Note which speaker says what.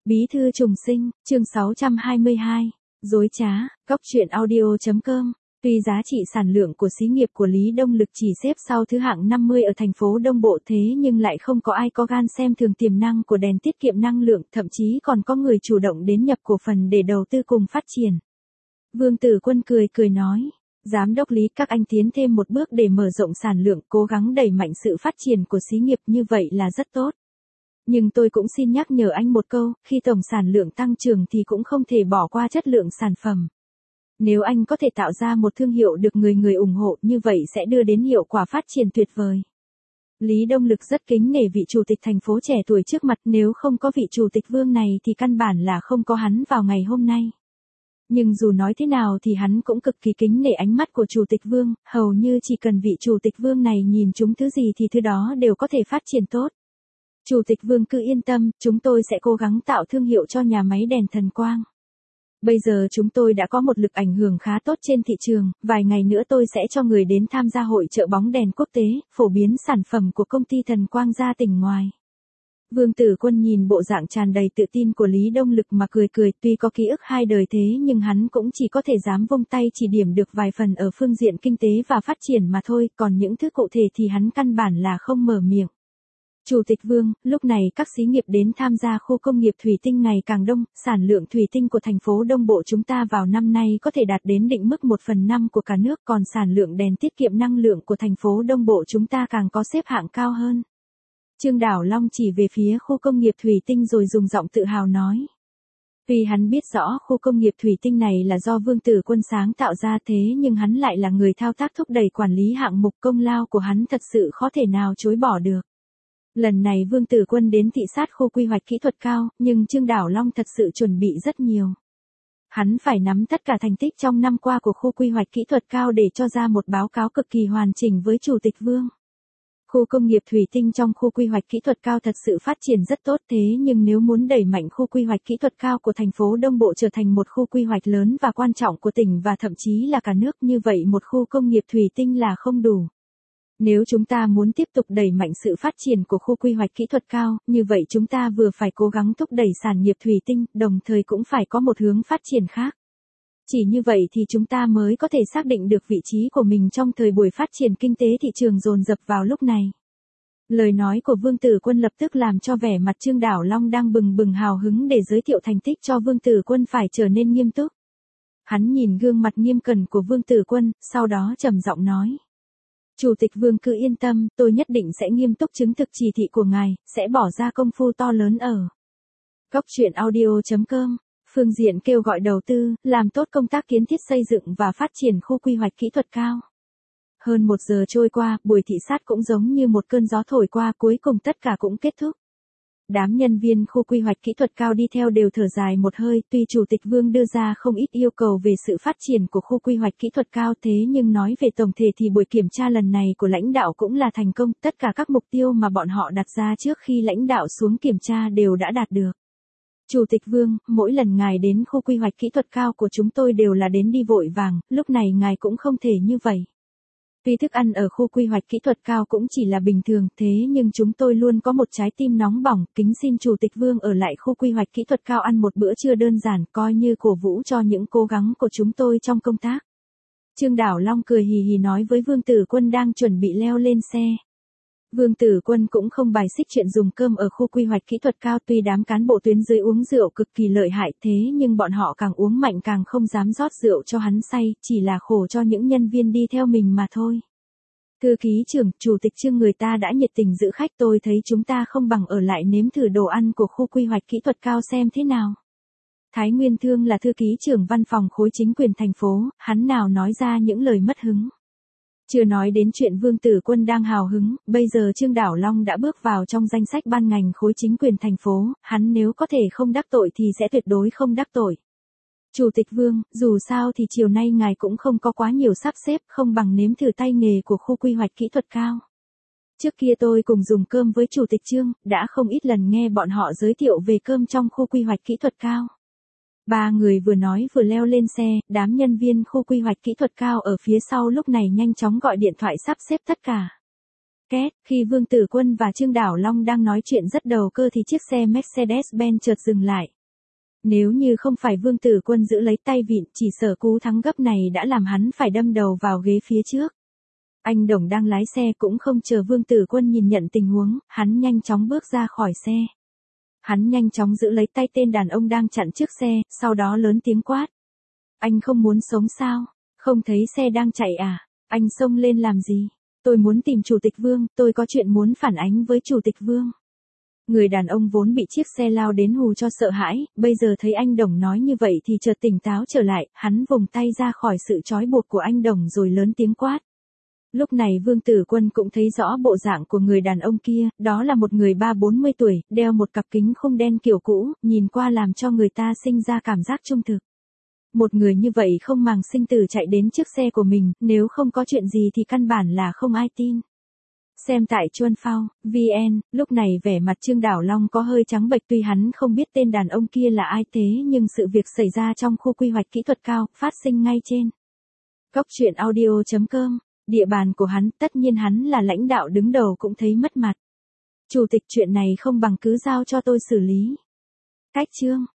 Speaker 1: Bí thư trùng sinh, chương 622, dối trá, góc truyện audio.com. Tuy giá trị sản lượng của xí nghiệp của Lý Đông Lực chỉ xếp sau thứ hạng 50 ở thành phố Đông Bộ thế nhưng lại không có ai có gan xem thường tiềm năng của đèn tiết kiệm năng lượng, thậm chí còn có người chủ động đến nhập cổ phần để đầu tư cùng phát triển. Vương Tử Quân cười nói, Giám đốc Lý, các anh tiến thêm một bước để mở rộng sản lượng, cố gắng đẩy mạnh sự phát triển của xí nghiệp, như vậy là rất tốt. Nhưng tôi cũng xin nhắc nhở anh một câu, khi tổng sản lượng tăng trưởng thì cũng không thể bỏ qua chất lượng sản phẩm. Nếu anh có thể tạo ra một thương hiệu được người ủng hộ, như vậy sẽ đưa đến hiệu quả phát triển tuyệt vời. Lý Đông Lực rất kính nể vị chủ tịch thành phố trẻ tuổi trước mặt, nếu không có vị chủ tịch Vương này thì căn bản là không có hắn vào ngày hôm nay. Nhưng dù nói thế nào thì hắn cũng cực kỳ kính nể ánh mắt của chủ tịch Vương, hầu như chỉ cần vị chủ tịch Vương này nhìn chúng thứ gì thì thứ đó đều có thể phát triển tốt. Chủ tịch Vương cứ yên tâm, chúng tôi sẽ cố gắng tạo thương hiệu cho nhà máy đèn Thần Quang. Bây giờ chúng tôi đã có một lực ảnh hưởng khá tốt trên thị trường, vài ngày nữa tôi sẽ cho người đến tham gia hội chợ bóng đèn quốc tế, phổ biến sản phẩm của công ty Thần Quang ra tỉnh ngoài. Vương Tử Quân nhìn bộ dạng tràn đầy tự tin của Lý Đông Lực mà cười, tuy có ký ức hai đời thế nhưng hắn cũng chỉ có thể dám vung tay chỉ điểm được vài phần ở phương diện kinh tế và phát triển mà thôi, còn những thứ cụ thể thì hắn căn bản là không mở miệng. Chủ tịch Vương, lúc này các xí nghiệp đến tham gia khu công nghiệp thủy tinh ngày càng đông, sản lượng thủy tinh của thành phố Đông Bộ chúng ta vào năm nay có thể đạt đến định mức 1/5 của cả nước, còn sản lượng đèn tiết kiệm năng lượng của thành phố Đông Bộ chúng ta càng có xếp hạng cao hơn. Trương Đảo Long chỉ về phía khu công nghiệp thủy tinh rồi dùng giọng tự hào nói. Tuy hắn biết rõ khu công nghiệp thủy tinh này là do Vương Tử Quân sáng tạo ra thế nhưng hắn lại là người thao tác thúc đẩy quản lý hạng mục, công lao của hắn thật sự khó thể nào chối bỏ được. Lần này Vương Tử Quân đến thị sát khu quy hoạch kỹ thuật cao, nhưng Trương Đảo Long thật sự chuẩn bị rất nhiều. Hắn phải nắm tất cả thành tích trong năm qua của khu quy hoạch kỹ thuật cao để cho ra một báo cáo cực kỳ hoàn chỉnh với Chủ tịch Vương. Khu công nghiệp thủy tinh trong khu quy hoạch kỹ thuật cao thật sự phát triển rất tốt thế nhưng nếu muốn đẩy mạnh khu quy hoạch kỹ thuật cao của thành phố Đông Bộ trở thành một khu quy hoạch lớn và quan trọng của tỉnh và thậm chí là cả nước, như vậy một khu công nghiệp thủy tinh là không đủ. Nếu chúng ta muốn tiếp tục đẩy mạnh sự phát triển của khu quy hoạch kỹ thuật cao, như vậy chúng ta vừa phải cố gắng thúc đẩy sản nghiệp thủy tinh, đồng thời cũng phải có một hướng phát triển khác. Chỉ như vậy thì chúng ta mới có thể xác định được vị trí của mình trong thời buổi phát triển kinh tế thị trường dồn dập vào lúc này. Lời nói của Vương Tử Quân lập tức làm cho vẻ mặt Trương Đảo Long đang bừng hào hứng để giới thiệu thành tích cho Vương Tử Quân phải trở nên nghiêm túc. Hắn nhìn gương mặt nghiêm cẩn của Vương Tử Quân, sau đó trầm giọng nói. Chủ tịch Vương cứ yên tâm, tôi nhất định sẽ nghiêm túc chứng thực chỉ thị của ngài, sẽ bỏ ra công phu to lớn ở góc truyện audio.com. Phương diện kêu gọi đầu tư, làm tốt công tác kiến thiết xây dựng và phát triển khu quy hoạch kỹ thuật cao. Hơn 1 giờ trôi qua, buổi thị sát cũng giống như một cơn gió thổi qua, cuối cùng tất cả cũng kết thúc. Đám nhân viên khu quy hoạch kỹ thuật cao đi theo đều thở dài một hơi, tuy Chủ tịch Vương đưa ra không ít yêu cầu về sự phát triển của khu quy hoạch kỹ thuật cao thế nhưng nói về tổng thể thì buổi kiểm tra lần này của lãnh đạo cũng là thành công, tất cả các mục tiêu mà bọn họ đặt ra trước khi lãnh đạo xuống kiểm tra đều đã đạt được. Chủ tịch Vương, mỗi lần ngài đến khu quy hoạch kỹ thuật cao của chúng tôi đều là đến đi vội vàng, lúc này ngài cũng không thể như vậy. Tuy thức ăn ở khu quy hoạch kỹ thuật cao cũng chỉ là bình thường, thế nhưng chúng tôi luôn có một trái tim nóng bỏng, kính xin Chủ tịch Vương ở lại khu quy hoạch kỹ thuật cao ăn một bữa trưa đơn giản, coi như cổ vũ cho những cố gắng của chúng tôi trong công tác. Trương Đảo Long cười hì hì nói với Vương Tử Quân đang chuẩn bị leo lên xe. Vương Tử Quân cũng không bài xích chuyện dùng cơm ở khu quy hoạch kỹ thuật cao, tuy đám cán bộ tuyến dưới uống rượu cực kỳ lợi hại thế nhưng bọn họ càng uống mạnh càng không dám rót rượu cho hắn say, chỉ là khổ cho những nhân viên đi theo mình mà thôi. Thư ký trưởng, Chủ tịch Trương người ta đã nhiệt tình giữ khách, tôi thấy chúng ta không bằng ở lại nếm thử đồ ăn của khu quy hoạch kỹ thuật cao xem thế nào. Thái Nguyên Thương là thư ký trưởng văn phòng khối chính quyền thành phố, hắn nào nói ra những lời mất hứng. Chưa nói đến chuyện Vương Tử Quân đang hào hứng, bây giờ Trương Đảo Long đã bước vào trong danh sách ban ngành khối chính quyền thành phố, hắn nếu có thể không đắc tội thì sẽ tuyệt đối không đắc tội. Chủ tịch Vương, dù sao thì chiều nay ngài cũng không có quá nhiều sắp xếp, không bằng nếm thử tay nghề của khu quy hoạch kỹ thuật cao. Trước kia tôi cùng dùng cơm với Chủ tịch Trương, đã không ít lần nghe bọn họ giới thiệu về cơm trong khu quy hoạch kỹ thuật cao. Ba người vừa nói vừa leo lên xe, đám nhân viên khu quy hoạch kỹ thuật cao ở phía sau lúc này nhanh chóng gọi điện thoại sắp xếp tất cả. Khi Vương Tử Quân và Trương Đảo Long đang nói chuyện rất đầu cơ thì chiếc xe Mercedes-Benz chợt dừng lại, Nếu như không phải Vương Tử Quân giữ lấy tay vịn, chỉ sợ cú thắng gấp này đã làm hắn phải đâm đầu vào ghế phía trước. Anh Đồng đang lái xe cũng không chờ Vương Tử Quân nhìn nhận tình huống, hắn nhanh chóng bước ra khỏi xe. Hắn nhanh chóng giữ lấy tay tên đàn ông đang chặn trước xe, sau đó lớn tiếng quát. Anh không muốn sống sao? Không thấy xe đang chạy à? Anh xông lên làm gì? Tôi muốn tìm Chủ tịch Vương, tôi có chuyện muốn phản ánh với Chủ tịch Vương. Người đàn ông vốn bị chiếc xe lao đến hù cho sợ hãi, bây giờ thấy anh Đồng nói như vậy thì chợt tỉnh táo trở lại, hắn vùng tay ra khỏi sự trói buộc của anh Đồng rồi lớn tiếng quát. Lúc này Vương Tử Quân cũng thấy rõ bộ dạng của người đàn ông kia, đó là một người 30-40 tuổi, đeo một cặp kính khung đen kiểu cũ, nhìn qua làm cho người ta sinh ra cảm giác trung thực. Một người như vậy không màng sinh tử chạy đến trước xe của mình, nếu không có chuyện gì thì căn bản là không ai tin. Xem tại Chuân Phao, VN, lúc này vẻ mặt Trương Đảo Long có hơi trắng bệch tuy hắn không biết tên đàn ông kia là ai thế nhưng sự việc xảy ra trong khu quy hoạch kỹ thuật cao, phát sinh ngay trên Cóc Truyện Audio.com, địa bàn của hắn, tất nhiên hắn là lãnh đạo đứng đầu cũng thấy mất mặt. Chủ tịch chuyện này không bằng cứ giao cho tôi xử lý. Cách chương.